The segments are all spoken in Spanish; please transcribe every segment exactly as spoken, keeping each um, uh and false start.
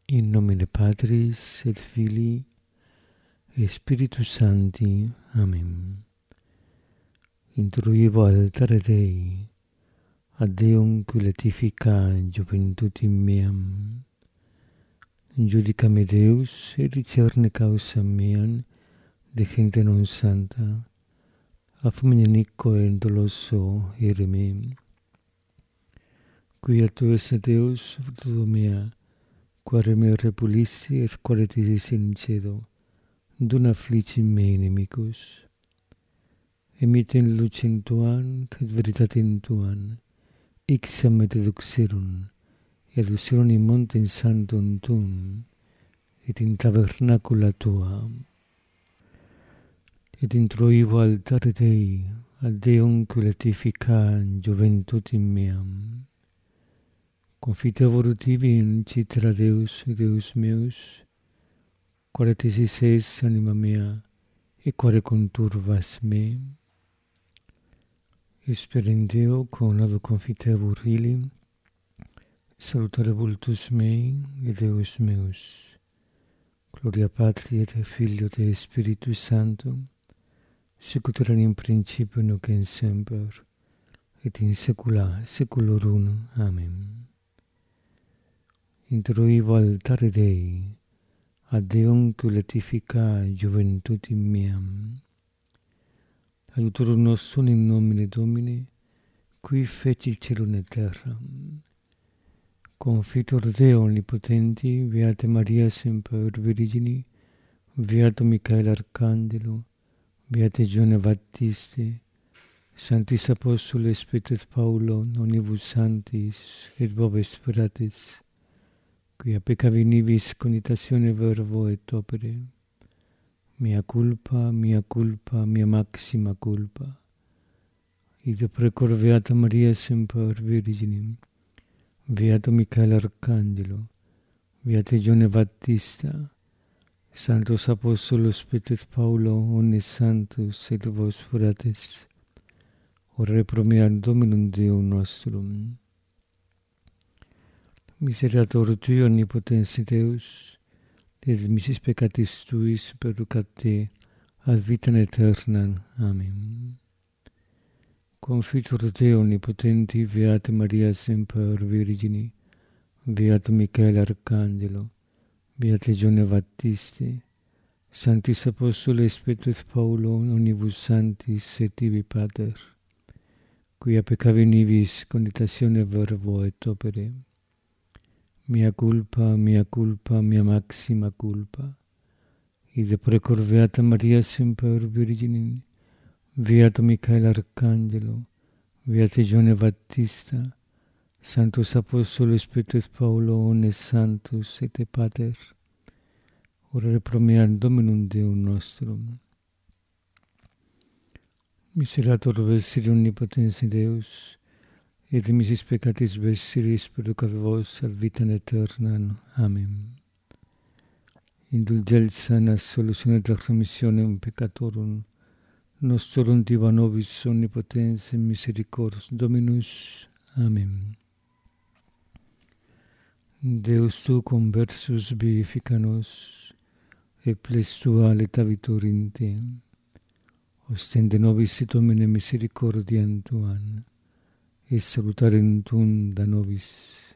In nomine Patris et Filii et Spiritus Sancti. Amen. Introivo altare Dei, ad Deum qui letifica juventutim meam. Judica me Deus, et discerne causam meam, de gente non santa, a fumine iniquo et doloso ire me. Quia tu esse Deus, fruto mea, quare me repulissi et quare tisis in cedo, dun afflicim me inimicus. Emitem lucem tuam, et veritatem tuam, ixam et eduxerum, et aducerum in montem sanctum tuum, et in tabernacula tua. Et introivo altare Dei, ad Deum qui letifica juventutim meam. Confitevor tibi in citra Deus, Deus meus, quare tisis es anima mea, et quare conturbas me. Esperem Deo, conado confitevor illi, salutare vultus mei, et Deus meus. Gloria Patri et Filio et Spiritus Sanctum, sicut erat in principio nunc et semper, et in saecula saeculorum. Amen. Introivo altare Dei, ad Deum qui letifica juventutim meam. Aiutorum nostrum in nomine Domini, qui feci celum et terram. Confitor Deo omnipotenti, Beate Maria semper Virgini, Beato Michael Arcangelo, Beate Giovanni Baptiste, Sanctis Apostoles Petrus Paulo, Omnibus Sanctis, et Vobis Fratres, quia peccavi nibis conitatione verbo et opere, mea culpa, mea culpa, mea maxima culpa. Ide precor Beata Maria semper Virginim, Beato Michael Arcangelo, Beate Giovanni Battista, Sanctos Apostolos Petrus Paulo, omnes sanctus et vos fratres, ore pro mea Dominum Deum nostrum. Misericordiae Tui, omnipotens Deus, et missis peccatis Tuis perducat te ad vitam aeternam. Amen. Confitor Deo omnipotenti, Beate Maria semper Virgini, Beato Michael Arcangelo, Beate Giovanni Battiste, Sanctis Apostoles Petrus Paulo, Omnibus Sanctis et tibi Pater, quia peccavi nibis conitatione verbo et opere, mea culpa, mea culpa, mea maxima culpa. Ide precor Beata Maria semper Virginim, Beato Michael Arcangelo, Beate Giovanni Battista, Sanctus Apostolos Petrus Paulo, omnes sanctus et Pater, ore pro mea Dominum Deum nostrum. Miserator vestri omnipotens Deus, et missis peccatis vestris perducat vos ad vitam aeternam. Amen. Indulgentia nas solutione et remissionem peccatorum nostrum diva nobis omnipotens et misericors Dominus. Amen. Deus tu conversus vivifica nos, et ples tua letavitur in te. Ostende nobis Domine misericordiam tuam, et salutarem tuum da nobis.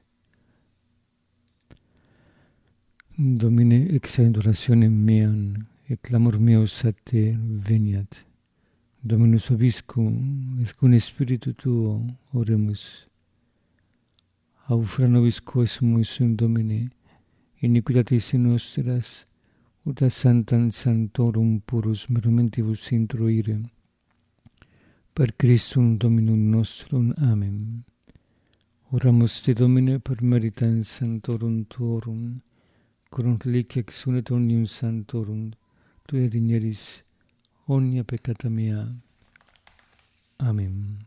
Domine, exaudit orationem meam, et clamor meus a te veniat. Dominus vobiscum, et cum Spiritu tuo oremus. Aufra nobis quos sumus in Domine, iniquitatis nostras, ut a sanctam sanctorum purus mermentibus introire. Per Christum Dominum nostrum. Amen. Oramus te Domine per meritam sanctorum tuorum, corum reliquia exunet omnium sanctorum, Tui digneris omnia peccata mea. Amen.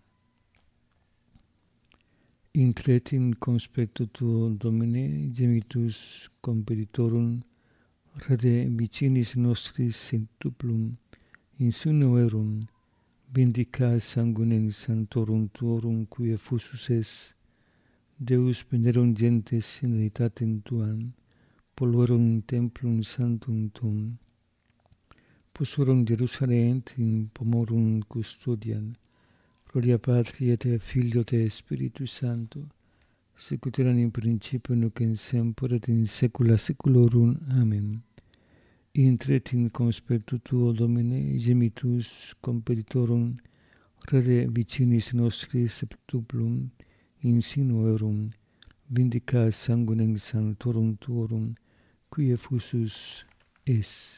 Intret in conspectu Tuo, Domine, gemitus compeditorum, rede vicinis nostris centuplum, in suno erum, vindica sanguinem sanctorum Tuorum, quia fusus es, Deus venerum gentes in aetatem Tuam, poluerum templum sanctum tuum, posurum Jerusalem in pomorum custodiam, gloria Patri et Filio et Spiritus Sancto, sicut erat in principio nunc in semper et in saecula saeculorum. Amen. Intret in conspectu tuo, Domine, gemitus competitorum, rede vicinis nostris septuplum, insinuerum, vindica sanguinem sanctorum tuorum, qui effusus es.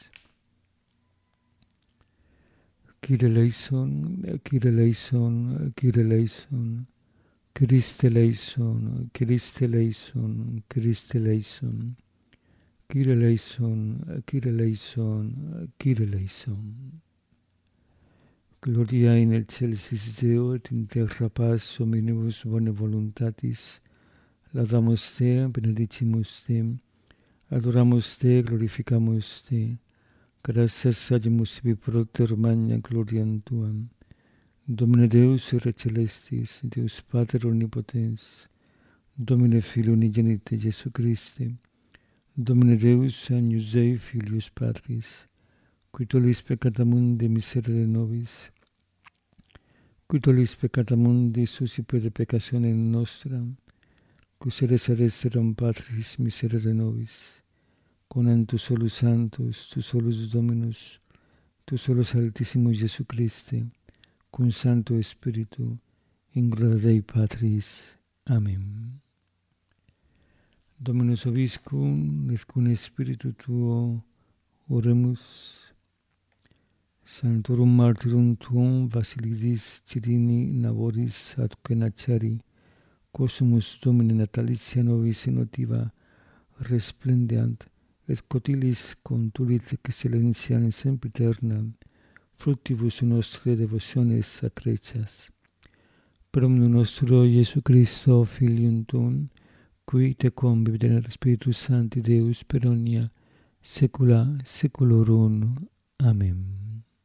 Kyrie eleison, Kyrie eleison, Kyrie eleison, Christe eleison, Christe eleison, Christe eleison, Kyrie eleison, Kyrie eleison, Kyrie eleison. Gloria in excelsis Deo et in terra paz hominibus bone voluntatis. Laudamus Te, benedicimus Te, adoramus Te, glorificamus Te. Gratias agimus ibi propter magna gloriam Tuam. Domine Deus ire celestis, Deus Pater omnipotens, Domine Filio unigenite Jesu Christe, Domine Deus agnus Dei Filius Patris, qui tollis peccata mundi miserere nobis, qui tollis peccata mundi suscipe de peccatione nostra, qui sedes ad esteram Patris miserere nobis, conam tu solus Sanctus, tu solus Dominus, tu solus Altissimus Jesu Christe, cum Sancto Spiritu, in gloria Dei Patris. Amen. Dominus vobiscum, et cum Spiritu tuo, oremus. Sanctorum martyrum tuum, Basilidis Cirini Naboris atque Nachari, quosumus Domini natalitia nobis enotiva resplendeant, et cotilis contulit excellentiam sempiternam, fructibus nostre devotiones accrecias. Per omnium nostro Iesu Christo, Filium Tuum, qui te convivit Spiritus Sancti Deus per omnia saecula saeculorum. Amén.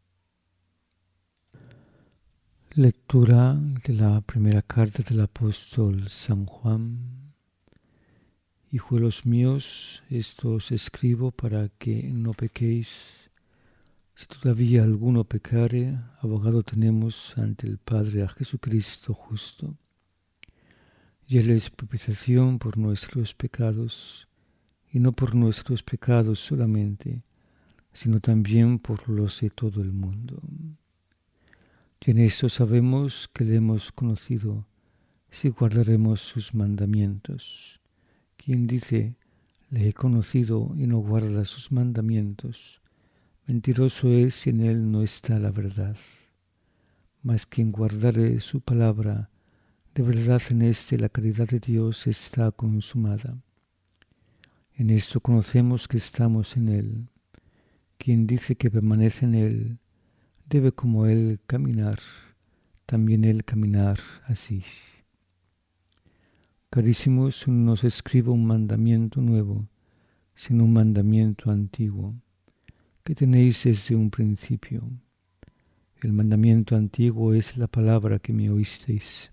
Lectura de la primera carta del apóstol San Juan. Hijuelos míos, esto os escribo para que no pequéis. Si todavía alguno pecare, abogado tenemos ante el Padre a Jesucristo justo. Y Él es propiciación por nuestros pecados, y no por nuestros pecados solamente, sino también por los de todo el mundo. Y en esto sabemos que le hemos conocido, si guardaremos sus mandamientos. Quien dice, le he conocido y no guarda sus mandamientos, mentiroso es y en él no está la verdad. Mas quien guardare su palabra, de verdad en éste la caridad de Dios está consumada. En esto conocemos que estamos en él. Quien dice que permanece en él, debe como él caminar, también él caminar así. Carísimos, no os escribo un mandamiento nuevo, sino un mandamiento antiguo, que tenéis desde un principio. El mandamiento antiguo es la palabra que me oísteis.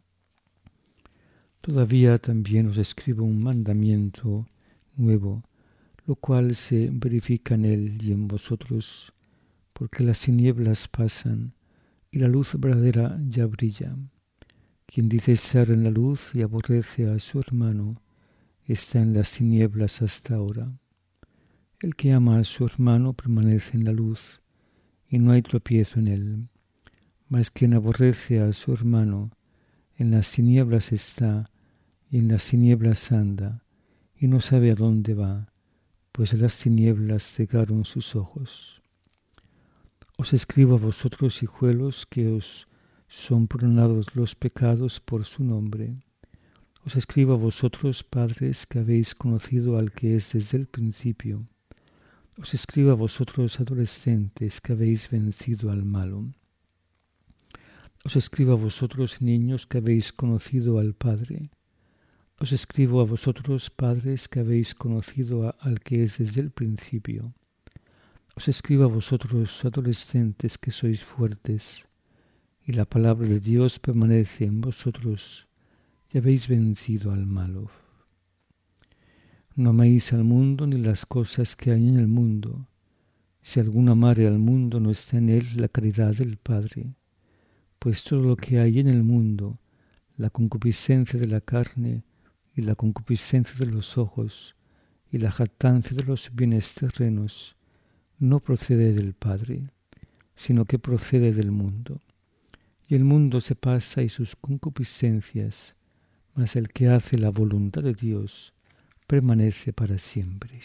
Todavía también os escribo un mandamiento nuevo, lo cual se verifica en él y en vosotros, porque las tinieblas pasan y la luz verdadera ya brilla. Quien dice estar en la luz y aborrece a su hermano, está en las tinieblas hasta ahora. El que ama a su hermano permanece en la luz, y no hay tropiezo en él. Mas quien aborrece a su hermano, en las tinieblas está, y en las tinieblas anda, y no sabe a dónde va, pues las tinieblas cegaron sus ojos. Os escribo a vosotros, hijuelos, que os son perdonados los pecados por su nombre. Os escribo a vosotros, padres, que habéis conocido al que es desde el principio. Os escribo a vosotros, adolescentes, que habéis vencido al malo. Os escribo a vosotros, niños, que habéis conocido al Padre. Os escribo a vosotros, padres, que habéis conocido a, al que es desde el principio. Os escribo a vosotros, adolescentes, que sois fuertes, y la palabra de Dios permanece en vosotros, y habéis vencido al malo. No améis al mundo ni las cosas que hay en el mundo. Si alguno amare al mundo, no está en él la caridad del Padre. Pues todo lo que hay en el mundo, la concupiscencia de la carne y la concupiscencia de los ojos y la jactancia de los bienes terrenos, no procede del Padre, sino que procede del mundo. Y el mundo se pasa y sus concupiscencias, mas el que hace la voluntad de Dios permanece para siempre.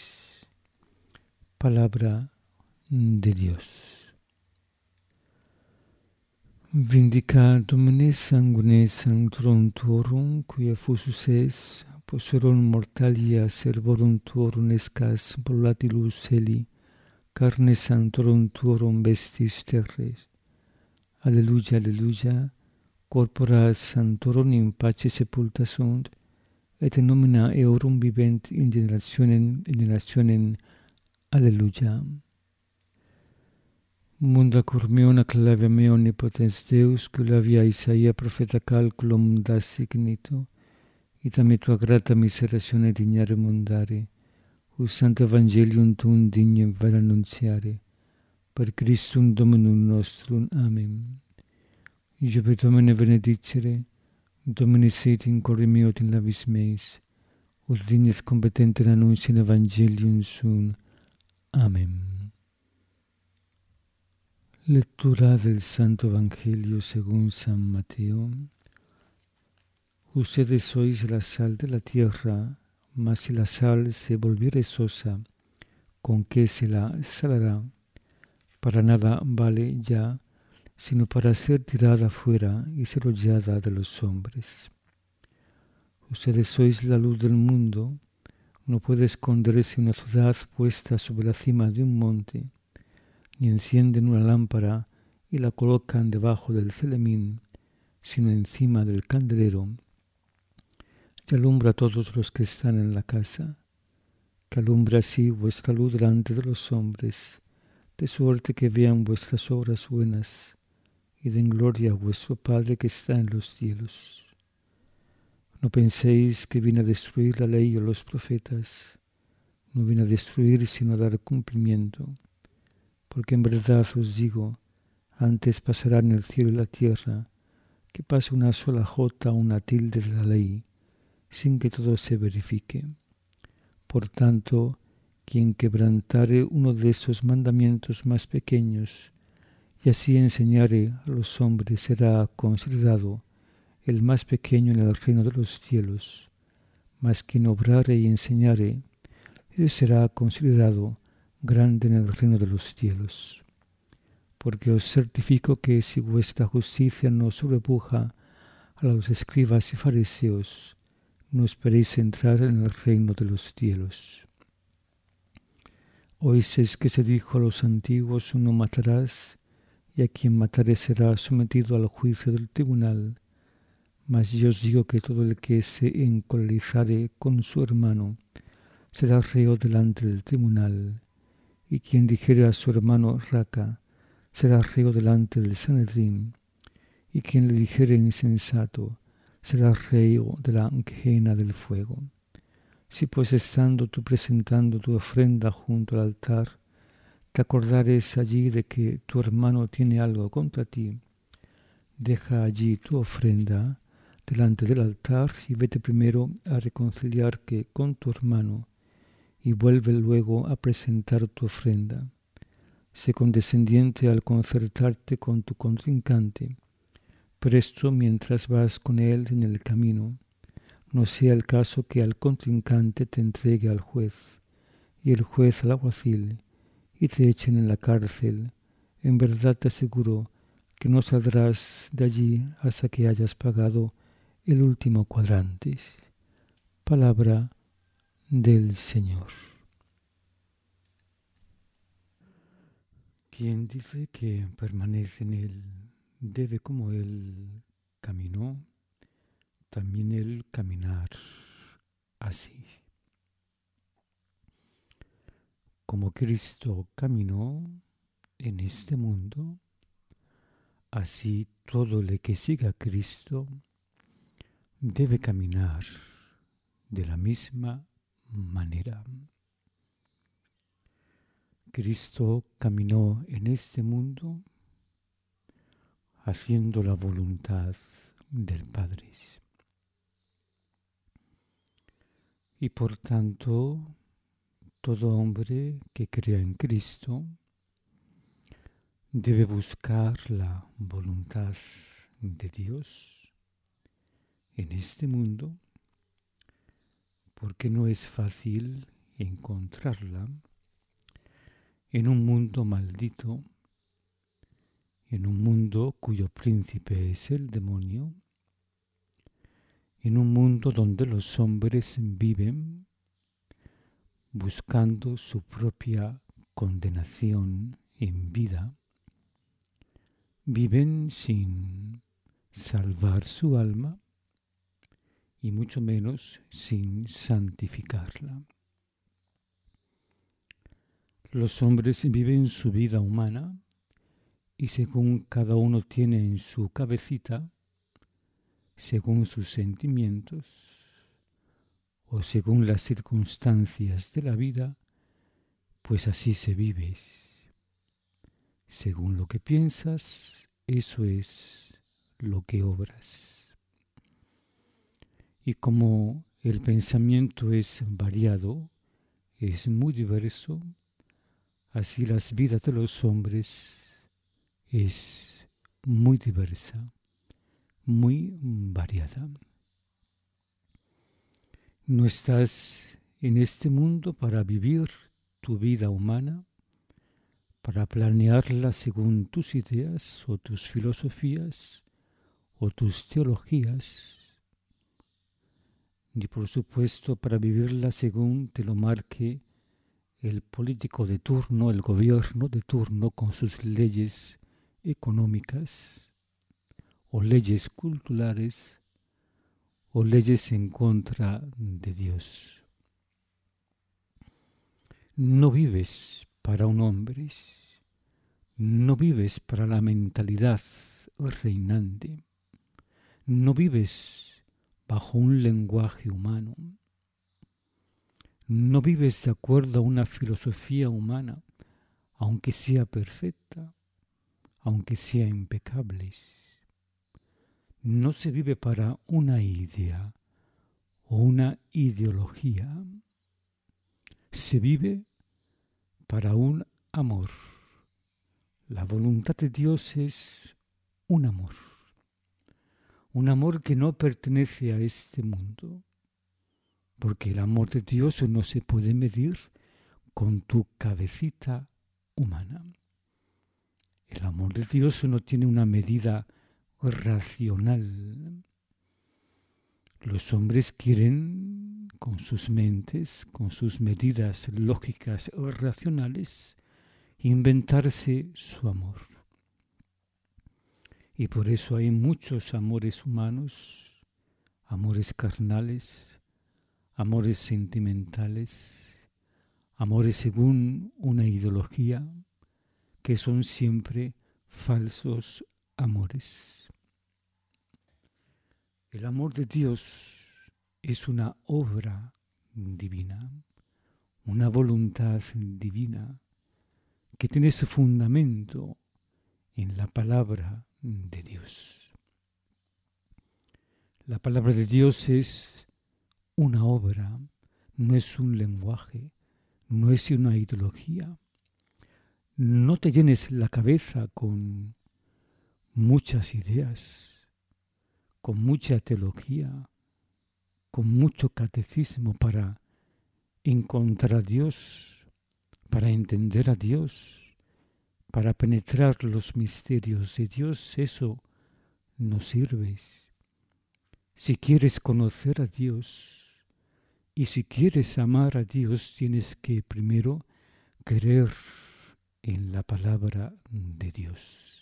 Palabra de Dios. Vindicat Domine sanguine sanctorum tuorum, quia fusus es, poserum mortalia servorum tuorum escas volatilus celi, carne sanctorum tuorum vestis terres. Alleluia, alleluia, corpora sanctorum in pace sepulta sunt, et in nomina eorum vivent in generationem in generationem. Alleluia. Munda cor meona clavia me omnipotens Deus, culavia Isaia profeta calculum da signito, ita tua grata miseratione dignare mundare, us santo evangelium tuum digne ver annunziare, per Christum Dominum nostrum. Amen. Iube Domine benedicere, Domine sit in corde meo in labis meis, ut dignes competenter annunci in evangelium sum. Amen. Lectura del Santo Evangelio según San Mateo. Ustedes sois la sal de la tierra, mas si la sal se volviere sosa, ¿con qué se la salará? Para nada vale ya, sino para ser tirada fuera y ser hollada de los hombres. Ustedes sois la luz del mundo. No puede esconderse una ciudad puesta sobre la cima de un monte, ni encienden una lámpara y la colocan debajo del celemín, sino encima del candelero, y alumbra a todos los que están en la casa. Que alumbre así vuestra luz delante de los hombres, de suerte que vean vuestras obras buenas y den gloria a vuestro Padre que está en los cielos. No penséis que vine a destruir la ley o los profetas. No vine a destruir, sino a dar cumplimiento. Porque en verdad os digo, antes pasarán el cielo y la tierra, que pase una sola jota o una tilde de la ley, sin que todo se verifique. Por tanto, quien quebrantare uno de esos mandamientos más pequeños, y así enseñare a los hombres, será considerado el más pequeño en el reino de los cielos. Mas quien obrare y enseñare, ese será considerado grande en el reino de los cielos. Porque os certifico que si vuestra justicia no sobrepuja a los escribas y fariseos, no esperéis entrar en el reino de los cielos. Oísteis que se dijo a los antiguos, no matarás, y a quien matare será sometido al juicio del tribunal. Mas yo os digo que todo el que se encolerizare con su hermano será reo delante del tribunal, y quien dijere a su hermano raca será reo delante del Sanedrín, y quien le dijere insensato será reo de la gehenna del fuego. Si pues estando tú presentando tu ofrenda junto al altar, te acordares allí de que tu hermano tiene algo contra ti, deja allí tu ofrenda delante del altar y vete primero a reconciliarte con tu hermano, y vuelve luego a presentar tu ofrenda. Sé condescendiente al concertarte con tu contrincante, presto mientras vas con él en el camino. No sea el caso que al contrincante te entregue al juez, y el juez al alguacil, y te echen en la cárcel. En verdad te aseguro que no saldrás de allí hasta que hayas pagado el último cuadrante. Palabra del Señor. Quien dice que permanece en Él debe, como Él caminó, también Él caminar así. Como Cristo caminó en este mundo, así todo el que siga a Cristo debe caminar de la misma manera. Cristo caminó en este mundo haciendo la voluntad del Padre. Y por tanto, todo hombre que crea en Cristo debe buscar la voluntad de Dios en este mundo, porque no es fácil encontrarla en un mundo maldito, en un mundo cuyo príncipe es el demonio, en un mundo donde los hombres viven buscando su propia condenación en vida, viven sin salvar su alma y mucho menos sin santificarla. Los hombres viven su vida humana y según cada uno tiene en su cabecita, según sus sentimientos o según las circunstancias de la vida, pues así se vive. Según lo que piensas, eso es lo que obras. Y como el pensamiento es variado, es muy diverso, así las vidas de los hombres es muy diversa, muy variada. No estás en este mundo para vivir tu vida humana, para planearla según tus ideas o tus filosofías o tus teologías, ni por supuesto para vivirla según te lo marque el político de turno, el gobierno de turno con sus leyes económicas o leyes culturales o leyes en contra de Dios. No vives para un hombre, no vives para la mentalidad reinante, no vives bajo un lenguaje humano, no vives de acuerdo a una filosofía humana, aunque sea perfecta, aunque sea impecable. No se vive para una idea o una ideología, se vive para un amor. La voluntad de Dios es un amor, un amor que no pertenece a este mundo, porque el amor de Dios no se puede medir con tu cabecita humana. El amor de Dios no tiene una medida racional. Los hombres quieren, con sus mentes, con sus medidas lógicas o racionales, inventarse su amor. Y por eso hay muchos amores humanos, amores carnales, amores sentimentales, amores según una ideología, que son siempre falsos amores. El amor de Dios es una obra divina, una voluntad divina que tiene su fundamento en la palabra de Dios. La palabra de Dios es una obra, no es un lenguaje, no es una ideología. No te llenes la cabeza con muchas ideas, con mucha teología, con mucho catecismo para encontrar a Dios, para entender a Dios, para penetrar los misterios de Dios. Eso no sirve. Si quieres conocer a Dios y si quieres amar a Dios, tienes que primero creer en la palabra de Dios.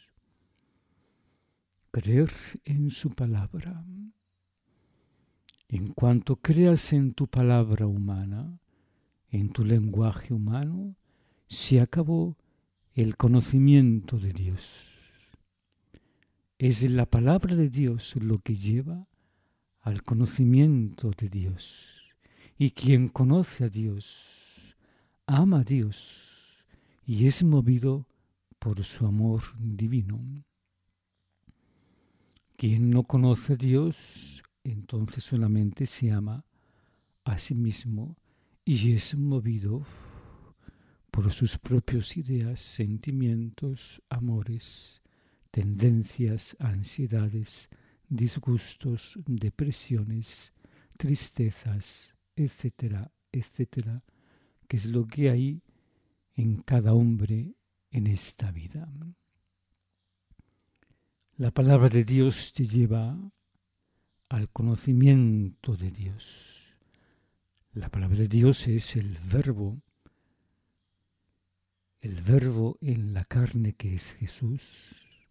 Creer en su palabra. En cuanto creas en tu palabra humana, en tu lenguaje humano, se acabó el conocimiento de Dios. Es la palabra de Dios lo que lleva al conocimiento de Dios. Y quien conoce a Dios, ama a Dios y es movido por su amor divino. Quien no conoce a Dios, entonces solamente se ama a sí mismo y es movido por sus propias ideas, sentimientos, amores, tendencias, ansiedades, disgustos, depresiones, tristezas, etcétera, etcétera, que es lo que hay en cada hombre en esta vida. La palabra de Dios te lleva al conocimiento de Dios. La palabra de Dios es el verbo, el verbo en la carne que es Jesús.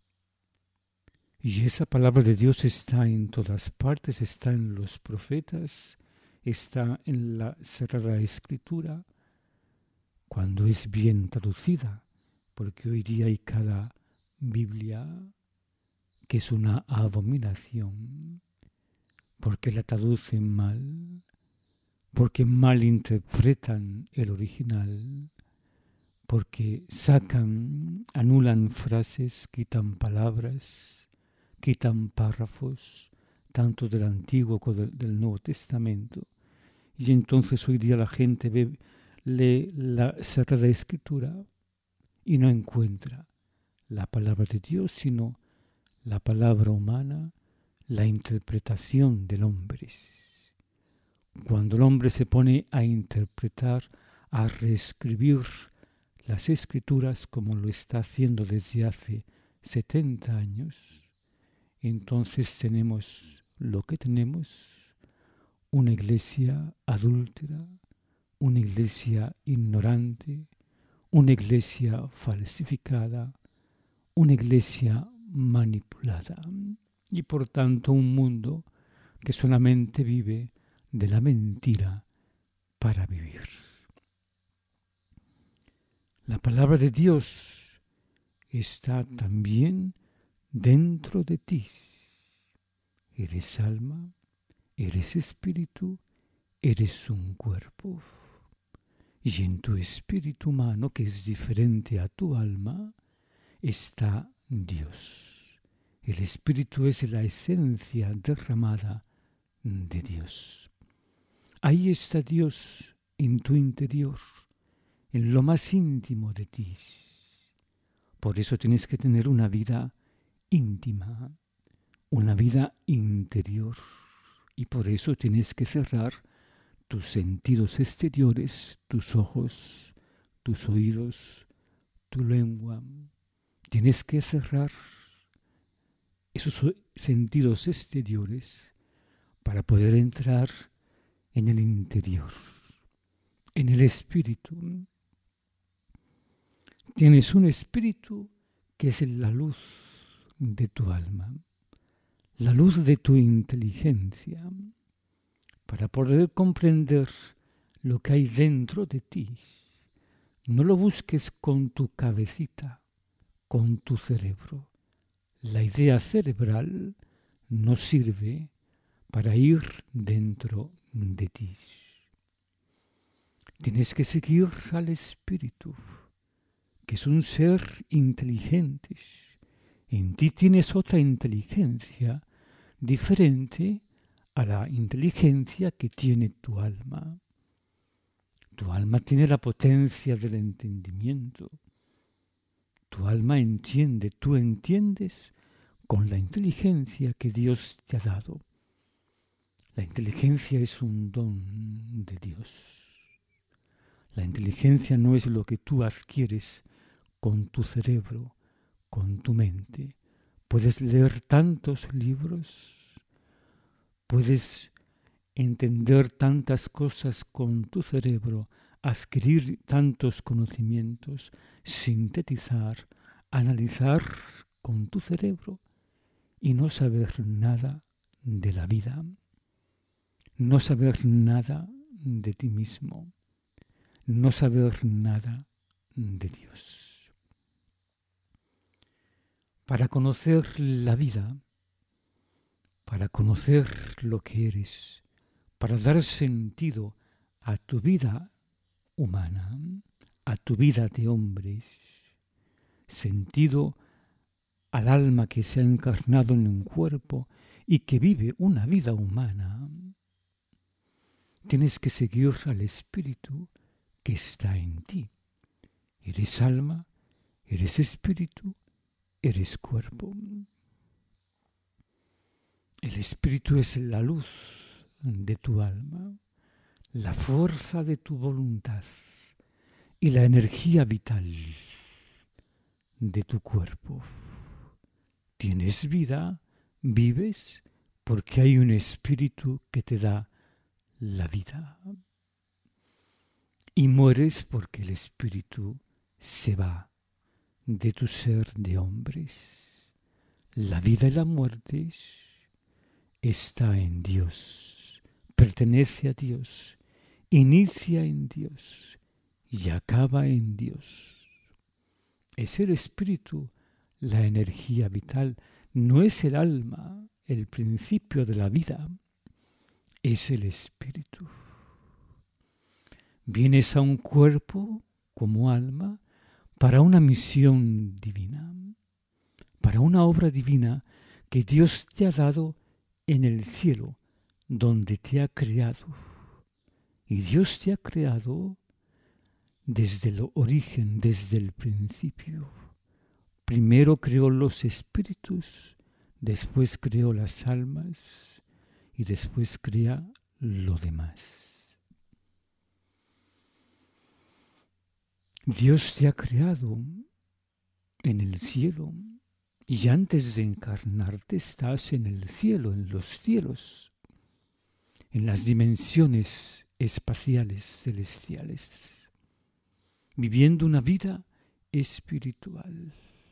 Y esa palabra de Dios está en todas partes, está en los profetas, está en la Sagrada Escritura, cuando es bien traducida, porque hoy día hay cada Biblia que es una abominación, porque la traducen mal, porque malinterpretan el original, porque sacan, anulan frases, quitan palabras, quitan párrafos, tanto del Antiguo como del, del Nuevo Testamento. Y entonces hoy día la gente ve, lee la Sagrada Escritura y no encuentra la palabra de Dios, sino la palabra humana, la interpretación del hombre. Cuando el hombre se pone a interpretar, a reescribir las Escrituras como lo está haciendo desde hace setenta años, entonces tenemos lo que tenemos, una iglesia adúltera, una iglesia ignorante, una iglesia falsificada, una iglesia manipulada y por tanto un mundo que solamente vive de la mentira para vivir. La palabra de Dios está también dentro de ti. Eres alma, eres espíritu, eres un cuerpo. Y en tu espíritu humano, que es diferente a tu alma, está Dios. El espíritu es la esencia derramada de Dios. Ahí está Dios en tu interior, en lo más íntimo de ti. Por eso tienes que tener una vida íntima, una vida interior. Y por eso tienes que cerrar tus sentidos exteriores, tus ojos, tus oídos, tu lengua. Tienes que cerrar esos sentidos exteriores para poder entrar en el interior, en el espíritu. Tienes un espíritu que es la luz de tu alma, la luz de tu inteligencia, para poder comprender lo que hay dentro de ti. No lo busques con tu cabecita, con tu cerebro. La idea cerebral no sirve para ir dentro de ti. Tienes que seguir al espíritu, que es un ser inteligente. En ti tienes otra inteligencia diferente a la inteligencia que tiene tu alma. Tu alma tiene la potencia del entendimiento. Tu alma entiende, tú entiendes con la inteligencia que Dios te ha dado. La inteligencia es un don de Dios. La inteligencia no es lo que tú adquieres con tu cerebro, con tu mente. Puedes leer tantos libros, puedes entender tantas cosas con tu cerebro, adquirir tantos conocimientos, sintetizar, analizar con tu cerebro y no saber nada de la vida, no saber nada de ti mismo, no saber nada de Dios. Para conocer la vida, para conocer lo que eres, para dar sentido a tu vida humana, a tu vida de hombres, sentido al alma que se ha encarnado en un cuerpo y que vive una vida humana, tienes que seguir al espíritu que está en ti. Eres alma, eres espíritu, eres cuerpo. El espíritu es la luz de tu alma, la fuerza de tu voluntad y la energía vital de tu cuerpo. Tienes vida, vives, porque hay un espíritu que te da la vida. Y mueres porque el espíritu se va de tu ser de hombres. La vida y la muerte está en Dios, pertenece a Dios, inicia en Dios y acaba en Dios. Es el espíritu, la energía vital, no es el alma, el principio de la vida, es el espíritu. Vienes a un cuerpo como alma para una misión divina, para una obra divina que Dios te ha dado en el cielo, donde te ha creado. Y Dios te ha creado desde el origen, desde el principio. Primero creó los espíritus, después creó las almas y después crea lo demás. Dios te ha creado en el cielo y antes de encarnarte estás en el cielo, en los cielos, en las dimensiones espaciales celestiales, viviendo una vida espiritual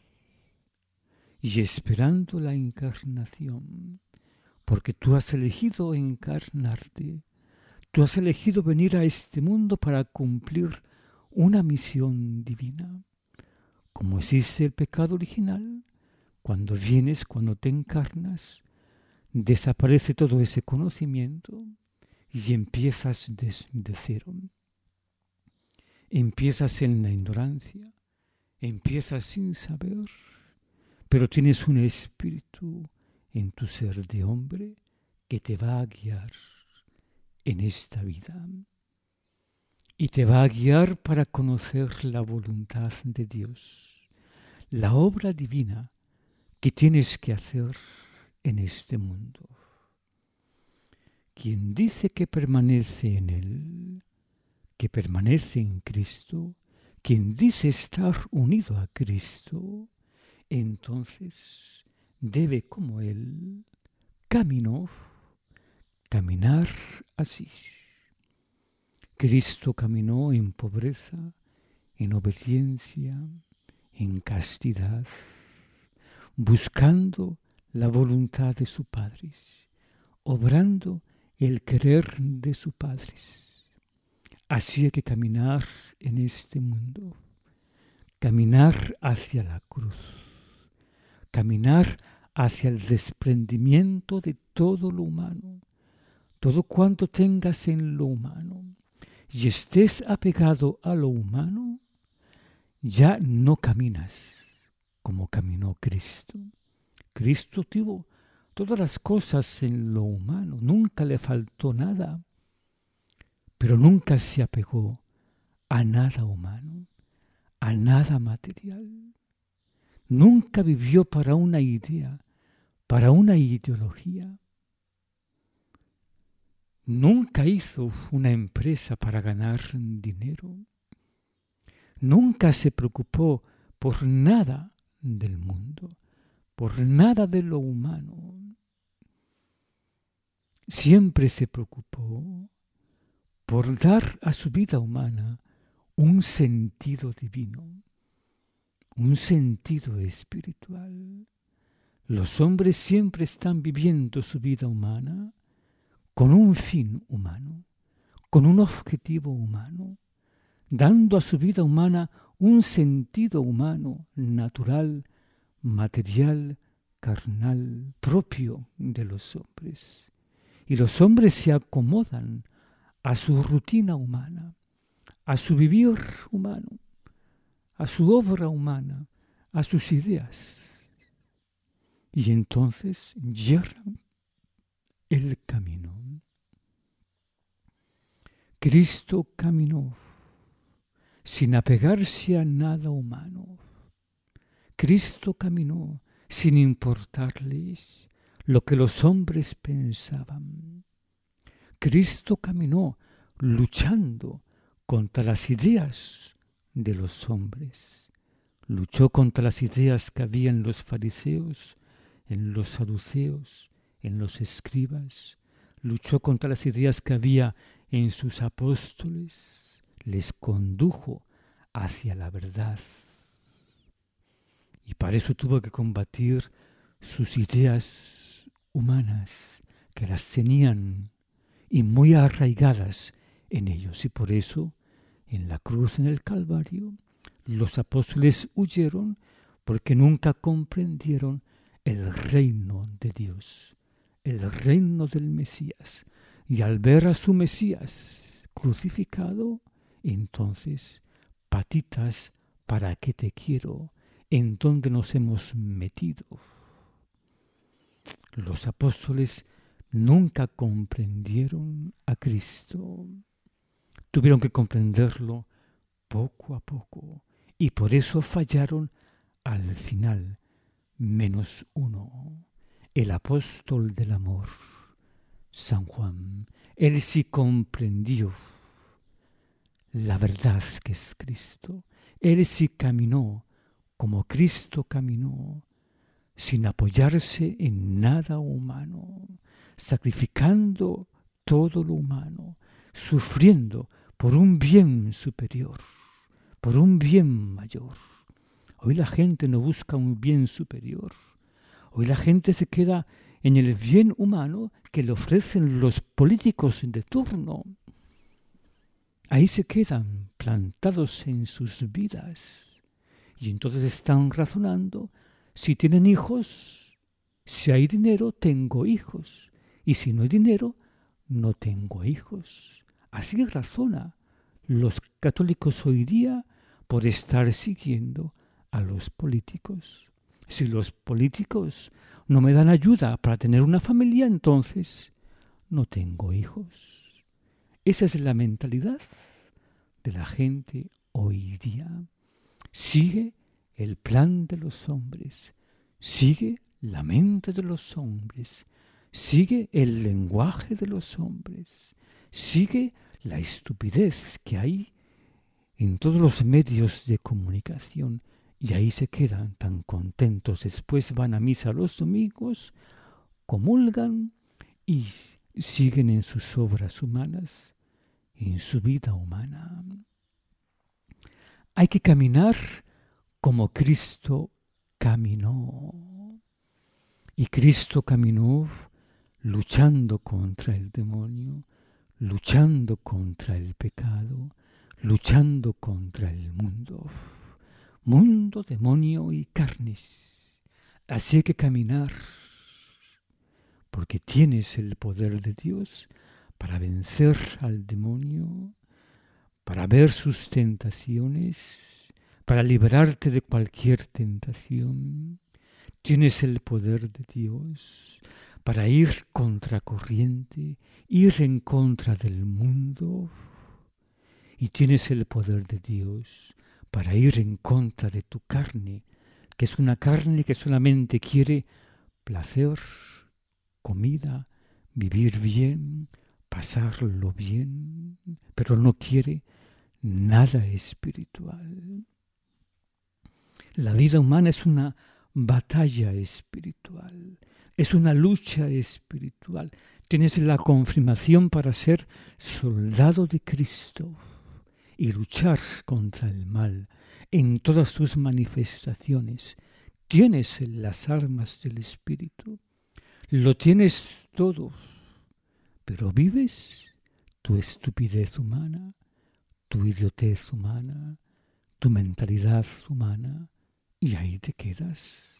y esperando la encarnación, porque tú has elegido encarnarte, tú has elegido venir a este mundo para cumplir una misión divina. Como existe el pecado original, cuando vienes, cuando te encarnas, desaparece todo ese conocimiento y empiezas desde cero. Empiezas en la ignorancia, empiezas sin saber, pero tienes un espíritu en tu ser de hombre que te va a guiar en esta vida. Y te va a guiar para conocer la voluntad de Dios, la obra divina que tienes que hacer en este mundo. Quien dice que permanece en Él, que permanece en Cristo, quien dice estar unido a Cristo, entonces debe como Él caminar, caminar así. Cristo caminó en pobreza, en obediencia, en castidad, buscando la voluntad de su Padre, obrando el querer de su Padre. Así hay que caminar en este mundo, caminar hacia la cruz, caminar hacia el desprendimiento de todo lo humano, todo cuanto tengas en lo humano, y estés apegado a lo humano, ya no caminas como caminó Cristo. Cristo tuvo todas las cosas en lo humano, nunca le faltó nada, pero nunca se apegó a nada humano, a nada material. Nunca vivió para una idea, para una ideología. Nunca hizo una empresa para ganar dinero. Nunca se preocupó por nada del mundo, por nada de lo humano. Siempre se preocupó por dar a su vida humana un sentido divino, un sentido espiritual. Los hombres siempre están viviendo su vida humana con un fin humano, con un objetivo humano, dando a su vida humana un sentido humano, natural, material, carnal, propio de los hombres. Y los hombres se acomodan a su rutina humana, a su vivir humano, a su obra humana, a sus ideas. Y entonces yerran el camino. Cristo caminó sin apegarse a nada humano. Cristo caminó sin importarles lo que los hombres pensaban. Cristo caminó luchando contra las ideas de los hombres. Luchó contra las ideas que había en los fariseos, en los saduceos, en los escribas. Luchó contra las ideas que había en sus apóstoles. Les condujo hacia la verdad. Y para eso tuvo que combatir sus ideas humanas, que las tenían y muy arraigadas en ellos. Y por eso, en la cruz, en el Calvario, los apóstoles huyeron porque nunca comprendieron el reino de Dios, el reino del Mesías. Y al ver a su Mesías crucificado, entonces, patitas, ¿para qué te quiero? ¿En dónde nos hemos metido? Los apóstoles nunca comprendieron a Cristo. Tuvieron que comprenderlo poco a poco y por eso fallaron al final, menos uno, el apóstol del amor, San Juan. Él sí comprendió la verdad que es Cristo. Él sí caminó como Cristo caminó, sin apoyarse en nada humano, sacrificando todo lo humano, sufriendo por un bien superior, por un bien mayor. Hoy la gente no busca un bien superior. Hoy la gente se queda en el bien humano que le ofrecen los políticos de turno. Ahí se quedan plantados en sus vidas. Y entonces están razonando, si tienen hijos, si hay dinero, tengo hijos. Y si no hay dinero, no tengo hijos. Así razona los católicos hoy día por estar siguiendo a los políticos. Si los políticos no me dan ayuda para tener una familia, entonces no tengo hijos. Esa es la mentalidad de la gente hoy día. Sigue el plan de los hombres, sigue la mente de los hombres, sigue el lenguaje de los hombres, sigue la estupidez que hay en todos los medios de comunicación y ahí se quedan tan contentos. Después van a misa los domingos, comulgan y siguen en sus obras humanas, en su vida humana. Hay que caminar como Cristo caminó. Y Cristo caminó luchando contra el demonio, luchando contra el pecado, luchando contra el mundo. Mundo, demonio y carnes. Así hay que caminar, porque tienes el poder de Dios para vencer al demonio, para ver sus tentaciones, para librarte de cualquier tentación. Tienes el poder de Dios para ir contracorriente, ir en contra del mundo. Y tienes el poder de Dios para ir en contra de tu carne, que es una carne que solamente quiere placer, comida, vivir bien, pasarlo bien, pero no quiere nada espiritual. La vida humana es una batalla espiritual, es una lucha espiritual. Tienes la confirmación para ser soldado de Cristo y luchar contra el mal en todas sus manifestaciones. Tienes las armas del Espíritu, lo tienes todo, pero vives tu estupidez humana, tu idiotez humana, tu mentalidad humana, y ahí te quedas.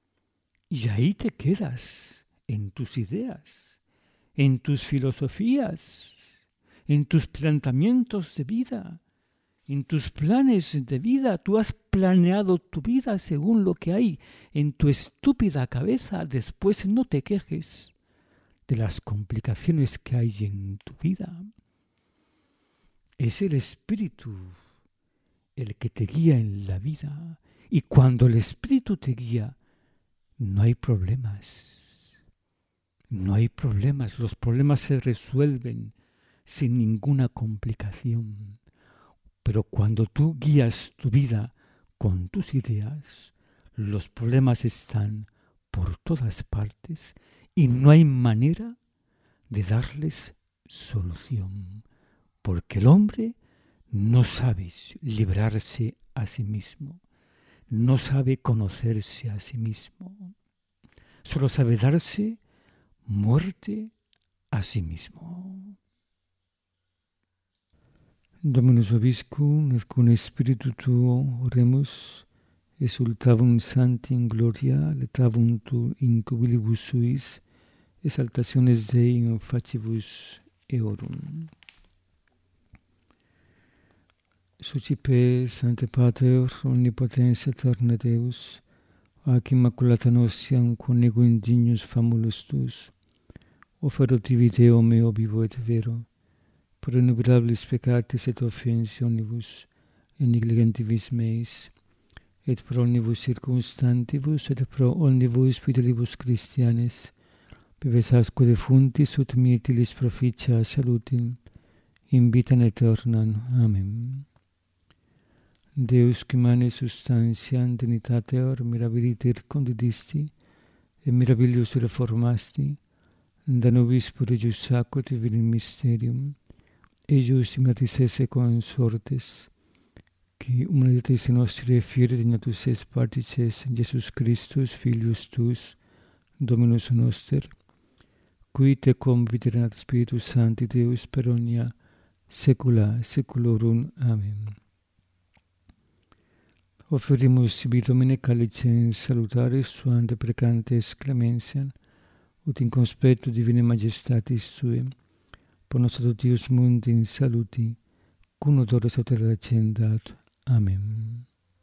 Y ahí te quedas en tus ideas, en tus filosofías, en tus planteamientos de vida, en tus planes de vida. Tú has planeado tu vida según lo que hay en tu estúpida cabeza. Después no te quejes de las complicaciones que hay en tu vida. Es el Espíritu el que te guía en la vida. Y cuando el Espíritu te guía, no hay problemas. No hay problemas. Los problemas se resuelven sin ninguna complicación. Pero cuando tú guías tu vida con tus ideas, los problemas están por todas partes y no hay manera de darles solución, porque el hombre no sabe librarse a sí mismo, no sabe conocerse a sí mismo, solo sabe darse muerte a sí mismo. Dominus vobiscum, et cum spiritu tuo oremus, exultavum sancti in gloria, letavunt in cubilibus suis, exaltationes Dei in facibus eorum. Sucipe, Sancte Pater, omnipotens aeterna Deus, ac immaculata nostiam quonigo indignus famulus tus, ofero tibi Deo meo vivo et vero, pro innumerabilis peccatis et offensionibus, et negligentibus meis, et pro omnibus circumstantibus, et pro omnibus fidelibus Christianes, vives asque defuntis ut mietilis proficia salutim, in vitam aeternam. Amen. Deus qui mane substantiam dignitateor mirabiliter condidisti, et mirabilius reformasti, da nobis purigius sacot divinum mysterium, eius imitatis esse consortes, qui humanitas nostri fieri dignatus es partices in Jesus Christus, Filius tuus, Dominus noster, qui te conviterat Spiritus Sancti Deus per omnia saecula saeculorum. Amen. Offerimus sibi Domine calicem salutaris suante precantes clemensiam, ut in conspectu divinae majestatis Suae, ponos adoptius mundi in saluti, cum odore salutate accendat. Amen.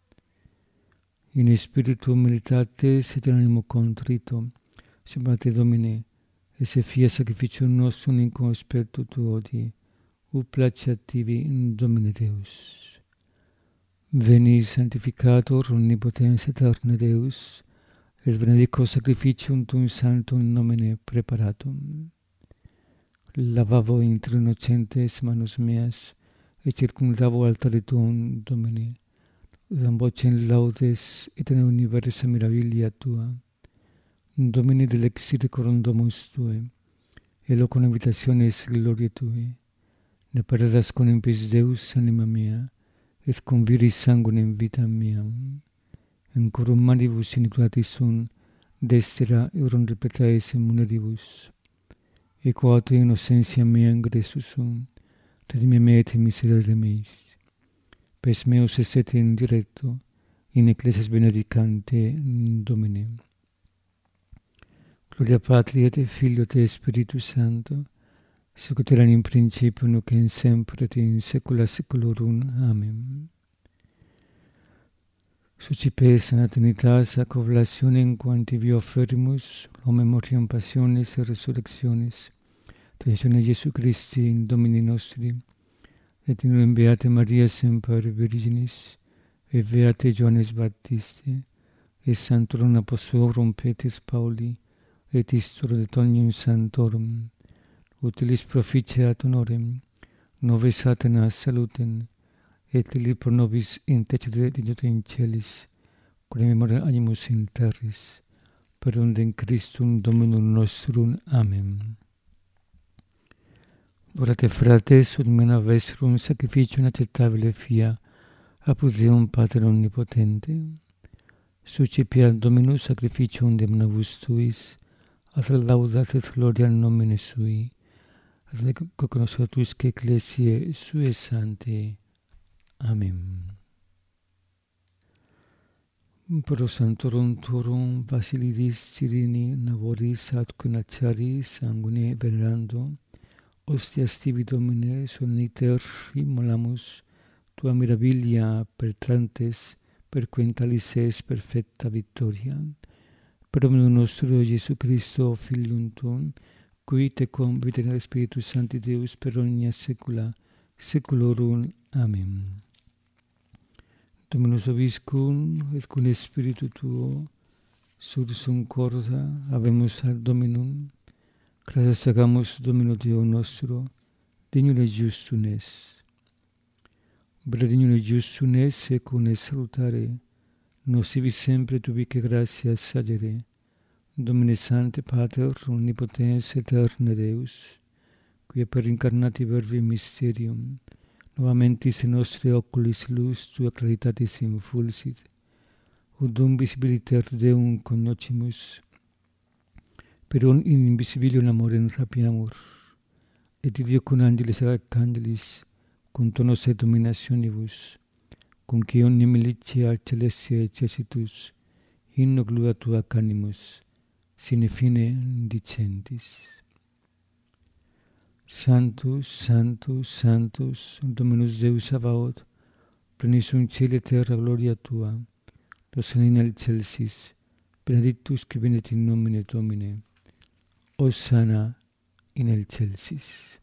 In spiritu humilitatis et in animo contrito, subate Domine, esse fia sacrificium nostrum in conspectu tuo odie, ut placeat tibi in Domine Deus. Veni sanctificator omnipotens aeterne Deus, et benedico sacrificium tuum sanctum nomine preparatum. Lavavo inter innocentes manus meas, et circumdavo altare tuum, Domine, udam vocem laudes et in universa mirabilia tua. Domine delexite coram domus tuae, et locum habitationis gloriae tuae. Ne perdas con impis Deus anima mea, et conviris sanguinem vitam meam. In corum manibus iniquitatis sunt, destera eurum repetaes in munieribus. E quote innocentia mea ingressus sunt, redime me et miserere meis. Pes meus esset in directo, in ecclesias benedicante Domine. Gloria Patri et Filio et Spiritus Sancto, sic ut erat in principio nunc et semper et in saecula saeculorum. Amen. Sucipe Sancta Trinitas ac oblationem quam tibi offerimus, o memoriam passionis et resurrectionis, traitione Iesu Christi in Domini nostri, et in Beate Maria semper Virginis, et Beate Ioannes Baptiste, et Sanctorum Apostolorum Petris Pauli, et Istor de Tonium Sanctorum, utilis proficiat honorem, nove Satanas salutem, et li pro nobis intercede dignote in celis, quod memoriam animus in terris, per undem Christum Dominum nostrum. Amen. Orate frates, ut mena vestrum sacrificium acceptabile fia, apud Deum Pater omnipotente. Sucipiat Dominus sacrificium de manibus tuis, ad laudat et gloria nomine sui, ad cognoscetusque ecclesiae suae sanctae. Amen. Pro sanctorum tuorum Basilidis Cirini Navoris atque Naciaris sanguine venerando, Hostias tibi Domine, soleniter immolamus, tua mirabilia pertrantes, per quintalices perfecta victoria. Per Dominum nostro Gesù Christo, Filium Tuum, qui te convite nel Spiritus Sancti Deus per omnia saecula, saeculorum. Amen. Dominus vobiscum, et cum Spiritu tuo, sursum corda, habemus ad Dominum, gratias agamus Domino Deo nostro, dignum et justum es. Benedignum et justum es, secum es salutare, nos ibi sempre tubique gratias sagere, Domine Sancte Pater, omnipotens aeterne Deus, quia per incarnati verbi mysterium, novamentis in nostri oculis lux tua claritatis infulsit, ut dum visibiliter Deum cognoscimus, per un invisibilium amorem rapiamur, et Dio cum angelis arcangelis, cum tonos et dominationibus, cum qui omnia militia al celestia exercitus, inno gloria tua canimus, sine fine dicentis. Sanctus, Sanctus, Sanctus, Dominus Deus Sabaoth, plenus caeli et terra gloria tua, Hosanna in excelsis, benedictus qui venit in nomine Domini, Hosanna in excelsis.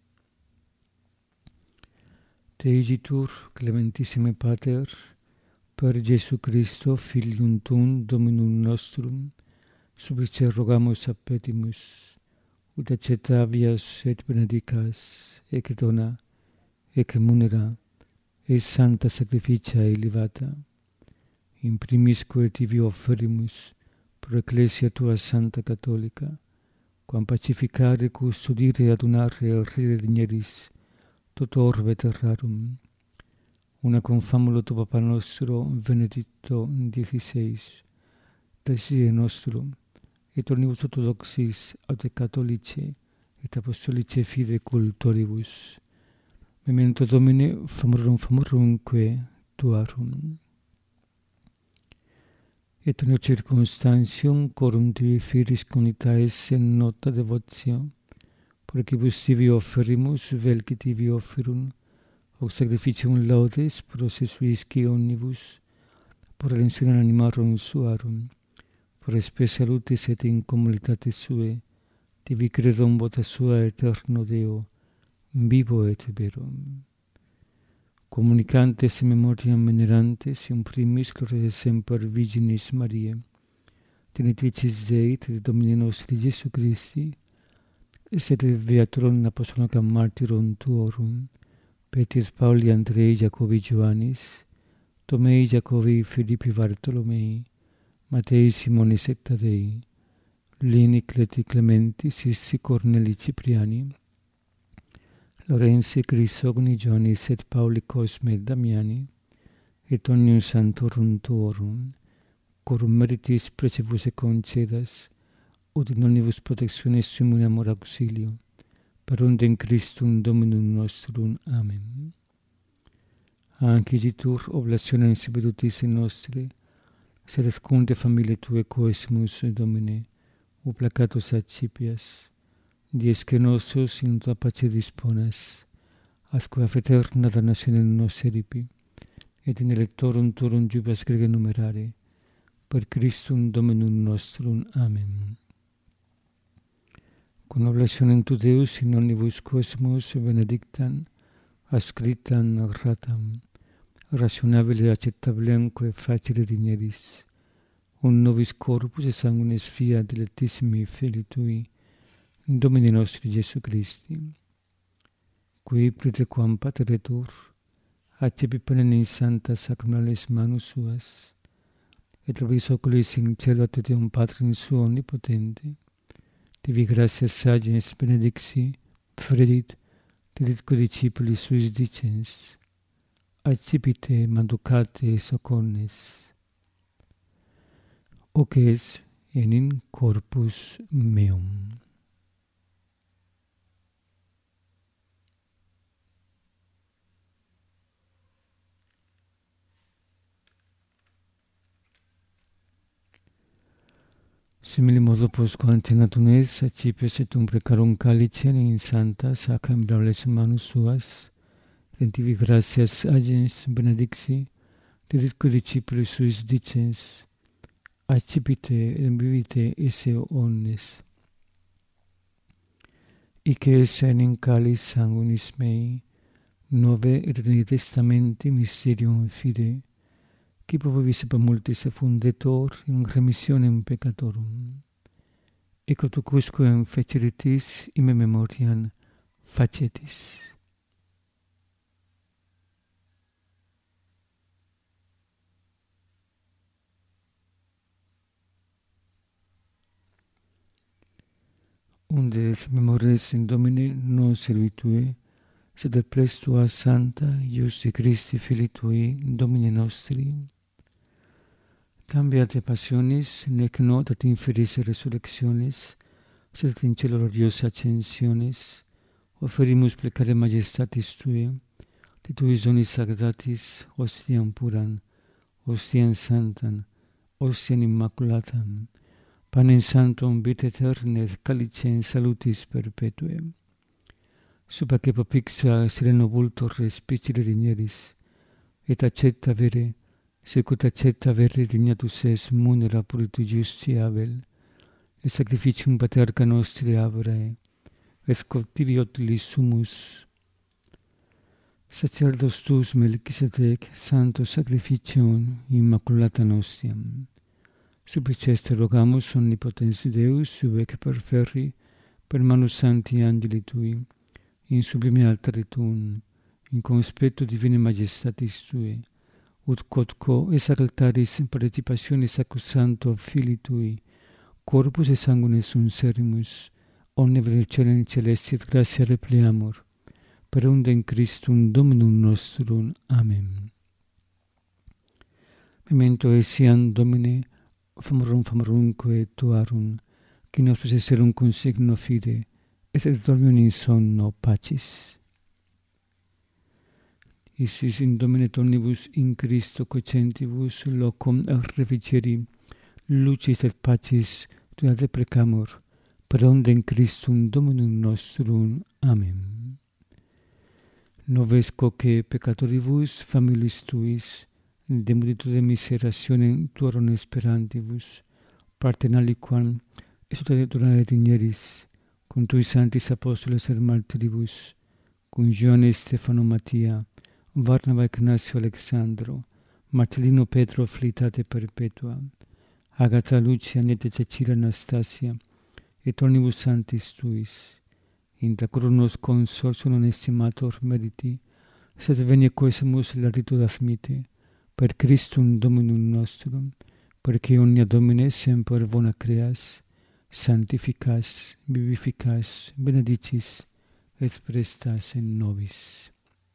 Te igitur, clementissime Pater, per Jesu Christo, Filium Tuum, Dominum nostrum, supplice rogamus a petimus, ut accettavias et benedicas, ec dona, ec munera, et santa sacrificia elevata, in primis quae tibi offerimus, pro ecclesia tua santa catholica, quam pacificare, custodire, adunare, et redegneris, tot orbe terrarum, una cum famulo tu Papa nostro, Benedicto diciseis, Ecclesiae nostrum, et omnibus orthodoxis, aut catholici, et apostolici fide cultoribus, memento Domine famorum famorumque tuarum. Et in circumstantium corum tibi firis conitaes in nota devotio, proquibus tibi offerimus, vel qui tibi offerum, hoc sacrificium laudes processuisci omnibus, por redemptionem animarum suarum, por spe salutis et in communitatis sue, tibi credum vota sua eterno Deo, vivo et verum. Communicantes in memoriam venerantes, in primis gloriae semper Virginis Mariae, Genitricis Dei, et Domini nostri Jesu Christi, et beaturum apostolum martyrum tuorum, Petris Pauli Andrei Jacobi Ioannis, Tomei Jacobi Philippi Bartolomei, Matei Simonis et Tadei, Lini Cleti Clementi Sissi Corneli Cipriani, Lorenzi Crisogni Ioannis et Pauli Cosme Damiani, et omnium sanctorum tuorum, corum meritis precibus et concedas, ut in omnibus protectionis sumum amor auxilio, per undem Christum Dominum nostrum. Amen. Anciditur oblationem severutis nostri, sed escunde familiae Tue coesimus, Domine, u placatus accipias, dies que nosos in Tua pace disponas, asque a eterna damnationem nos eripi, et in electorum Tuorum jubas grege numerare, per Christum Dominum nostrum. Amen. Con oblationem Tu Deus in omnibus cosmos benedictam, ascriptam ratam, rationabile acceptablemque facile digneris, un nobis corpus et sanguinis fiat dilectissimi Filii Tui, Domini nostri Jesu Christi, qui praetequam pateretur, accepi panem in sancta sacramentales manus suas, et abris oculis in cielo ad Deum Patrum suo omnipotente, tibi gratias sagens benedixi, fredit, deditque discipuli suis dicens, accipite, manducate, socornes, hoc es in corpus meum. Simili modo posquam natunes accipes et um precarum calicem in santa sacramentalis manus suas, rentivi gratias agens benedicti, diditque discipulis suis dicens, accipite et vivite esse omnes. Ice esse in calis sanguinis mei, nove et in testamenti mysterium fide, qui provis per multis fundetor in remissionem peccatorum. Eco tucusquem feceritis in me memoriam facetis. Unde memores in Domine non servitue, sed ad ples tua santa, ius de Christi Filii tui, Domine nostri. Tam beate passionis, nec not ad inferis resurrectionis, sed ad in cielo gloriosa ascensionis, offerimus plecare majestatis tue, de tui zonis sagradatis, ostiam puram, ostiam sanctam, ostiam immaculatam, panem sanctum vitae aeternae et calicem salutis perpetuae. Subaque propixia sereno vultor respicere digneris, et accetta vere, secut accetta vere dignatus es munera puritu justi Abel, et sacrificium paterca nostri Abrae, et coptivi otilis sumus. Sacerdos tuus Melchisedec, santo sacrificium immaculata nostiam. Suppliceste rogamus omnipotens Deus, subec perferri, per manus sancti angeli tui, in sublime altare tuum, in conspectu divine majestatis tue, ut quodquo es altaris participationis accusanto Filii tui, corpus et sanguine sunserimus, omne vel celem celesti et gratia repleamur, per undem Christum Dominum nostrum. Amen. Memento etiam Domine, famorum famorumque tuarum, qui nos possesserum consigno fide, et et dormium in sonno pacis. Isis in Domine omnibus in Christo cocentibus locum reficeri, lucis et pacis tua deprecamur, per undem Christum Dominum nostrum. Amen. Novescoque peccatoribus familis tuis, de multitude miserationem tuarum esperantibus, partem aliquam est donare digneris, cum tui sanctis apostoles et martyribus, cum Joanne Stefano Mattia, Varnava Ignacio Alexandro, Martellino Petro Afflitate Perpetua, Agata Lucia Nete Cecilia Anastasia, et omnibus sanctis tuis, intra coronos consortium non estimator meriti, sed venia quesumus laritud admite, per Christum Dominum nostrum, perque omnia Domine semper bona creas, sanctificas, vivificas, benedicis, et prestas in nobis.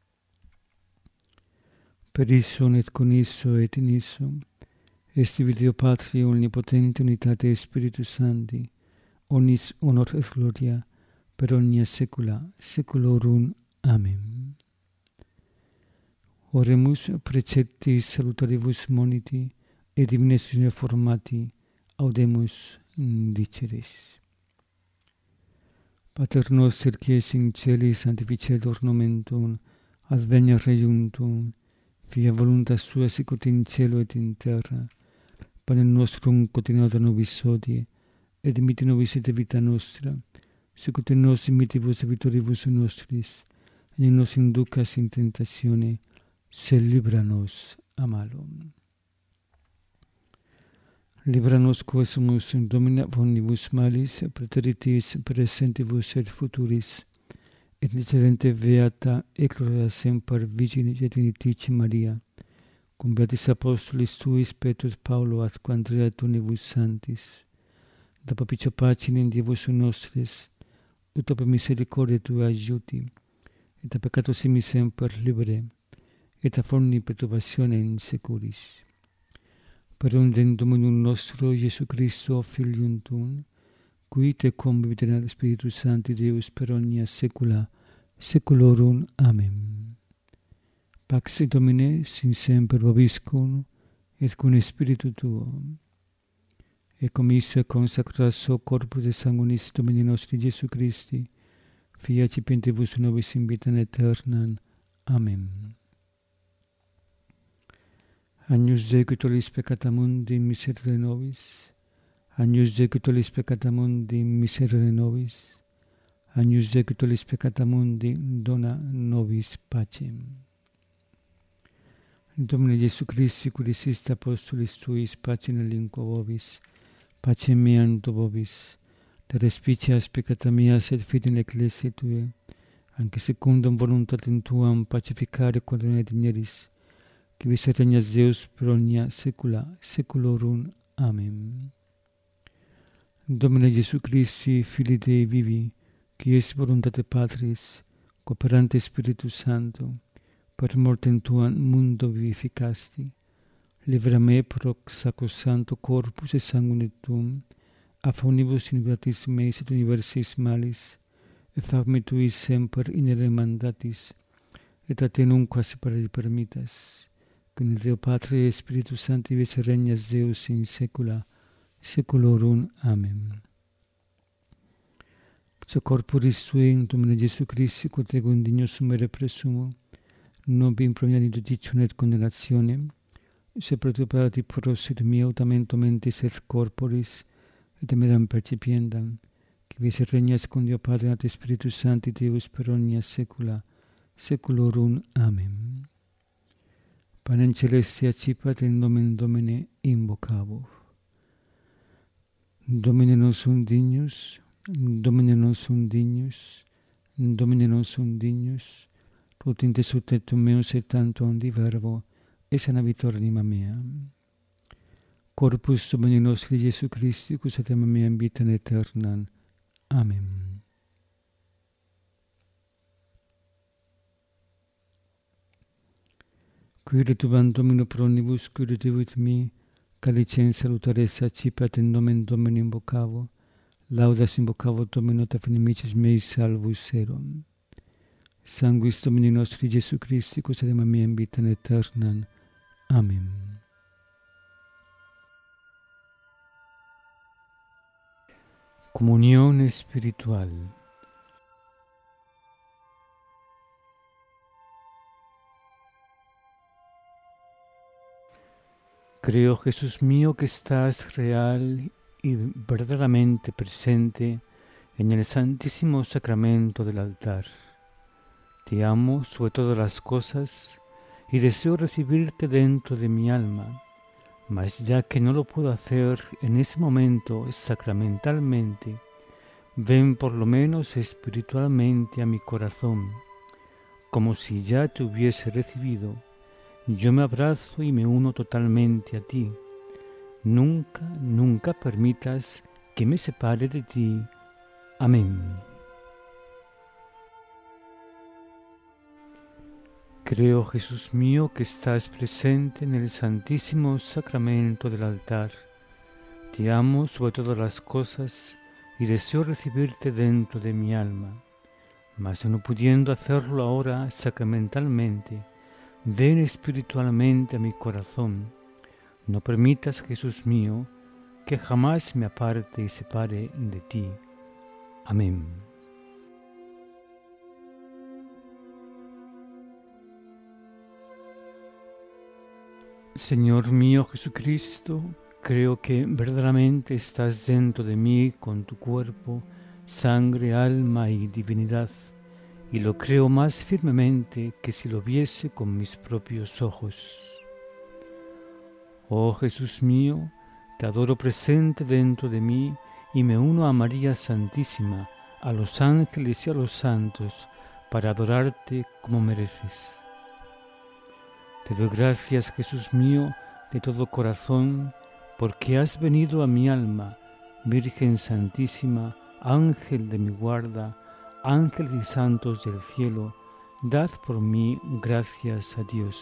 Per issum et con isso et in issum, est Deo Patri omnipotente unitate Spiritus Sancti, omnis honor et gloria, per omnia saecula saeculorum. Amen. Oremus preceptis salutaribus moniti, et dimines formati, audemus diceris. Pater noster qui es in celis, sanctificetur nomen tuum, adveniat regnum tuum, fiat voluntas tua sicut in cielo et in terra. Panem nostrum quotidianum da nobis hodie, et dimitte nobis et vita nostra, sicut in nos dimittivus debitoribus nostris, et in nos inducas in tentatione, sed libera nos a malo. Libera nos quesumus in Domine omnibus malis, praeteritis presentibus et futuris, et decedente beata et gloria semper Virginis et Trinitate Maria, cum beatis apostolis tuis Petrus Paulo ad Andrea et omnibus sanctis, da propicio pacem in Dievus nostris, ut per misericordia tua aiuti, et a peccatos simi semper libere, et a forni perturbationem securis. Per undem Dominum nostro Iesu Christo, Filium tuum, qui te convivit in Spiritus Sancti Deus per omnia saecula saeculorum. Amen. Pax Domine sin semper vobiscum, et cum spiritu tuo. e commisso e consacrato suo corpus e sanguis Domini nostri Gesù Christi, fiat cipientibus nobis in vitam aeternam. Amen. Agnus Dei, qui tollis peccata mundi, miserere nobis. Agnus Dei, qui tollis peccata mundi, miserere nobis. Agnus Dei, qui tollis peccata mundi, dona nobis pacem. Domine Gesù Christi, qui diciste apostolis tuis, pacem relinquo vobis, pacem meam do vobis, te respicias peccata mias et fide in ecclesiae Tue, anche secundum voluntatem Tuam pacificare quadrone digneris, qui vis regnas Deus per omnia saecula saeculorum. Amen. Domine Gesù Christi, Filii Dei vivi, qui es voluntate Patris, cooperante Spiritus Sancto, per mortem Tuam mundo vivificasti, libera me proc sacrosancto corpus et sanguine Tuum, a faunibus iniquities meis et universis malis, et fac me Tui semper inere mandatis, et a Te nunquam separare permittas, cum Deo Patri et Spiritus Sancti vis regnas Deus in saecula saeculorum. Amen. So corporis Tui, Domine Gesù Christi, quod ego indigno sumere presumo, non in promia di giudicium et condenationem, se pro Tui parati prosit mia autamento mentis et corporis, et emeram percipiendam, qui vis regnas con Deo Padre et Spiritus Sancti Deus per omnia saecula saeculorum. Amen. Panem celestia accipat in nomen Domine invocavo. Domine non sum dignus, Domine non sum dignus, Domine non sum dignus, ut in te subtectum meus et tantum di verbo, et sana vitor anima mea. Corpus Domini nostri Gesù Christi, cus et anima mea in vitam aeternam. Amen. Qui retubant Domino pro omnibus, qui retuvit mi, calicem salutaris accipat in nomen Domini invocavo, laudas invocavo Domino ta inimicis meis salvus erum. Sanguis Domini nostri Gesù Christi, cus et anima mea in vitam aeternam. Amen. Comunión espiritual. Creo, Jesús mío, que estás real y verdaderamente presente en el santísimo sacramento del altar. Te amo sobre todas las cosas y deseo recibirte dentro de mi alma, mas ya que no lo puedo hacer en ese momento sacramentalmente, ven por lo menos espiritualmente a mi corazón, como si ya te hubiese recibido. Yo me abrazo y me uno totalmente a ti. Nunca, nunca permitas que me separe de ti. Amén. Creo, Jesús mío, que estás presente en el santísimo sacramento del altar. Te amo sobre todas las cosas y deseo recibirte dentro de mi alma. Mas no pudiendo hacerlo ahora sacramentalmente, ven espiritualmente a mi corazón. No permitas, Jesús mío, que jamás me aparte y separe de ti. Amén. Señor mío Jesucristo, creo que verdaderamente estás dentro de mí con tu cuerpo, sangre, alma y divinidad, y lo creo más firmemente que si lo viese con mis propios ojos. Oh Jesús mío, te adoro presente dentro de mí y me uno a María Santísima, a los ángeles y a los santos, para adorarte como mereces. Te doy gracias, Jesús mío, de todo corazón, porque has venido a mi alma, Virgen Santísima, Ángel de mi guarda, ángeles y santos del cielo, dad por mí gracias a Dios.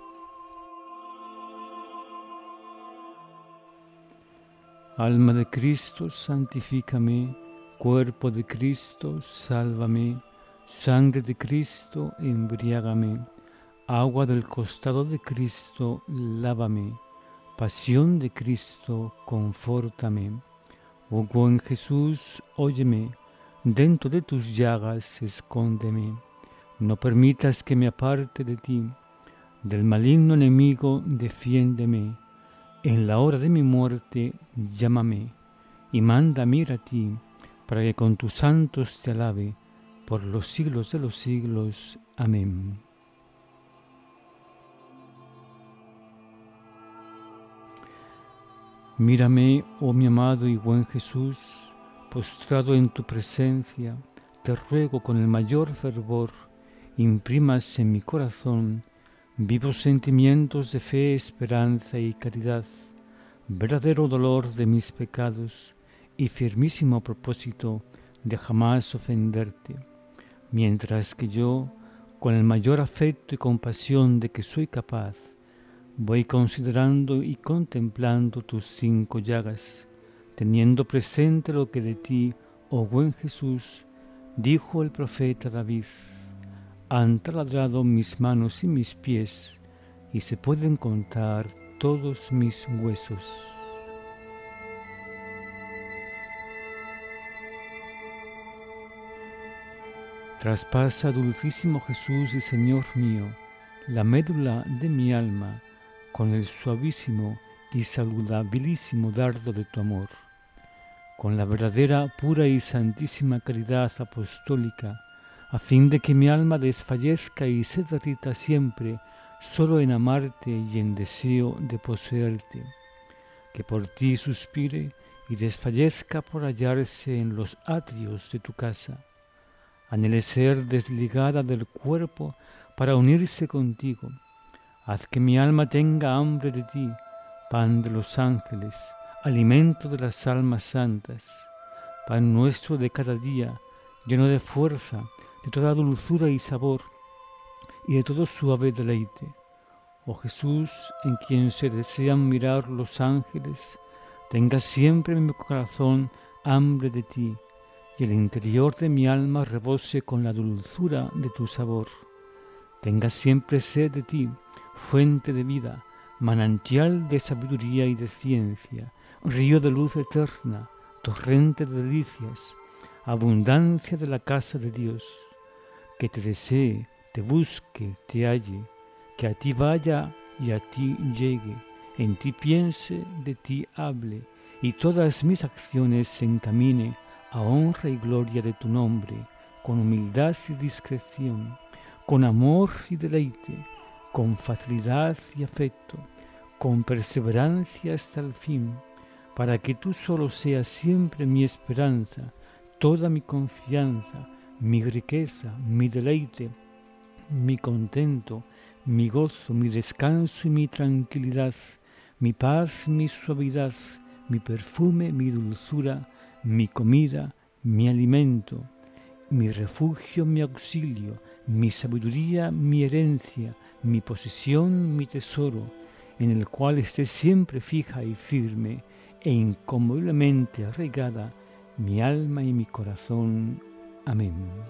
Alma de Cristo, santifícame, cuerpo de Cristo, sálvame, sangre de Cristo, embriágame, agua del costado de Cristo, lávame, Pasión de Cristo, confórtame. Oh buen Jesús, óyeme, dentro de tus llagas escóndeme. No permitas que me aparte de ti, del maligno enemigo defiéndeme. En la hora de mi muerte, llámame, y mándame ir a ti, para que con tus santos te alabe, por los siglos de los siglos. Amén. Mírame, oh mi amado y buen Jesús, postrado en tu presencia, te ruego con el mayor fervor, imprimas en mi corazón vivos sentimientos de fe, esperanza y caridad, verdadero dolor de mis pecados y firmísimo propósito de jamás ofenderte, mientras que yo, con el mayor afecto y compasión de que soy capaz, voy considerando y contemplando tus cinco llagas, teniendo presente lo que de ti, oh buen Jesús, dijo el profeta David: han taladrado mis manos y mis pies, y se pueden contar todos mis huesos. Traspasa, dulcísimo Jesús y Señor mío, la médula de mi alma, con el suavísimo y saludabilísimo dardo de tu amor, con la verdadera, pura y santísima caridad apostólica, a fin de que mi alma desfallezca y se derrita siempre solo en amarte y en deseo de poseerte, que por ti suspire y desfallezca por hallarse en los atrios de tu casa, anhele ser desligada del cuerpo para unirse contigo. Haz que mi alma tenga hambre de ti, pan de los ángeles, alimento de las almas santas, pan nuestro de cada día, lleno de fuerza, de toda dulzura y sabor, y de todo suave deleite. Oh Jesús, en quien se desean mirar los ángeles, tenga siempre en mi corazón hambre de ti, y el interior de mi alma rebose con la dulzura de tu sabor. Tenga siempre sed de ti, fuente de vida, manantial de sabiduría y de ciencia, río de luz eterna, torrente de delicias, abundancia de la casa de Dios. Que te desee, te busque, te halle, que a ti vaya y a ti llegue, en ti piense, de ti hable, y todas mis acciones se encamine a honra y gloria de tu nombre, con humildad y discreción, con amor y deleite, con facilidad y afecto, con perseverancia hasta el fin, para que tú solo seas siempre mi esperanza, toda mi confianza, mi riqueza, mi deleite, mi contento, mi gozo, mi descanso y mi tranquilidad, mi paz, mi suavidad, mi perfume, mi dulzura, mi comida, mi alimento, mi refugio, mi auxilio, mi sabiduría, mi herencia, mi posesión, mi tesoro, en el cual esté siempre fija y firme e inconmoviblemente arraigada mi alma y mi corazón. Amén.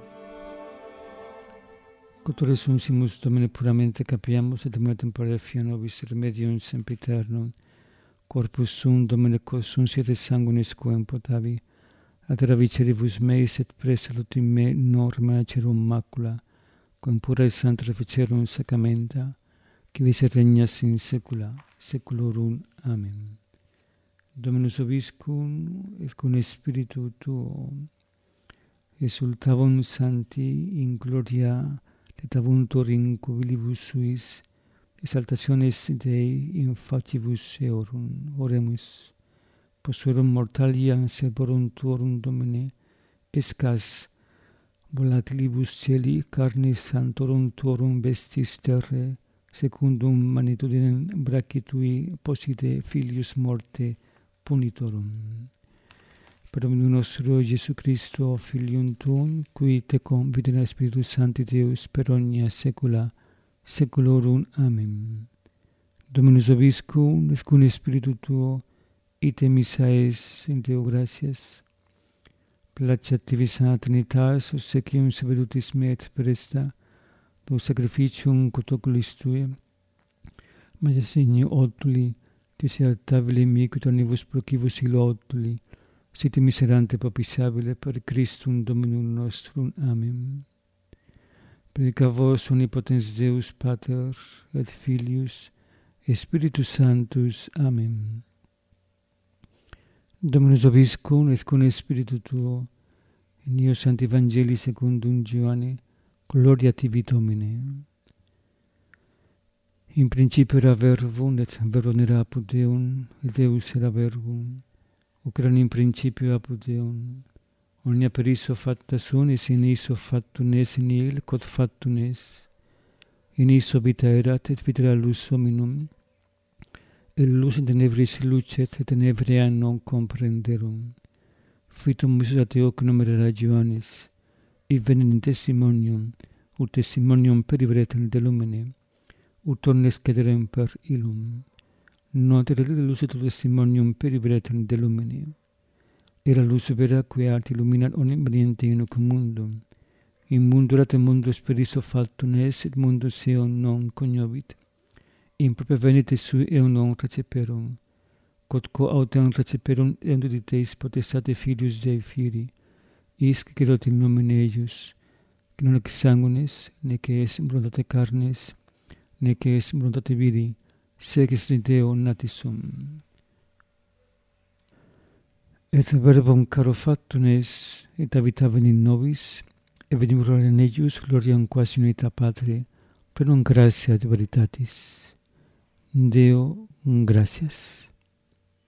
Cotore sunsimus Domine puramente capiamus et amore tempore fia nobis remedium sempiternum, corpus sum Domine quos sunt siete sanguinis quem potavi, ad viceribus meis et presalut in me norma cerum macula, quem pura et santa reficerum sacramenta, qui vice regnas in saecula saeculorum. Amen. Dominus vobiscum et cum spiritu tuo, exsultavum Sancti in gloria letavuntur in cubilibus suis, exaltationes Dei in facibus eorum. Oremus. Posuerum mortalia servorum tuorum Domine, escas volatilibus celi carnis santorum tuorum vestis terrae, secundum magnitudinem brachii tui posite filius morte punitorum. Per Dominum nostro Iesu Christo, Filium tuum, qui tecum videre Spiritus Sancti Deus per omnia saecula saeculorum. Amen. Dominus vobiscum et cum spiritu tuo, ite missa es in Deo gratias. Placeat tibi sana Trinitas, obsequium saedutis me et presta, do sacrificium quod oculis tue, maia signi otuli che sia tabile iniquito nivus procivus ilotuli, sit miserante propisabile per Christum Dominum nostrum. Amen. Predica vos omnipotens Deus Pater, et Filius, et Spiritus Sanctus. Amen. Dominus vobiscum, et cum Spiritu tuo, in eo Sancti Evangelii secundum Ioanne, gloria tibi Domine. In principio era verbum, et verbum era apud Deum, et Deus era verbum, ut eram in principio apud Deum. Omnia per iso facta sunt, et in iso factum est, in il quod factum est. In iso vita erat, et vita era lux hominum, et lux in tenebris lucet, et tenebrea non comprenderum. Fitum isus ad eo que nomen era Ioannes, ivenent in testimonium, ut testimonium periveretem de lumine, ut omnes cederem per illum. Notere lux et testimonium periveretem de lumine. Era lux vera qui art illuminat omnium veniente in hoc mundum. In mundo erat mundus per iso factum est, et mundus eum non cognovit. In propria venite sui eum non receperum. Quod quo autem receperum eum duditeis potestate Filius Dei Fili, isc cerot in nomine eius, que non ex sanguinis, nec est voluntate carnes, nec est voluntate viri, sed ex Deo natis sum. Et verbum caro factum est, et habitavit in nobis, et venimus gloria in eius, gloriam quasi unita Patri, plenum gratia et veritatis. Deo, gratias.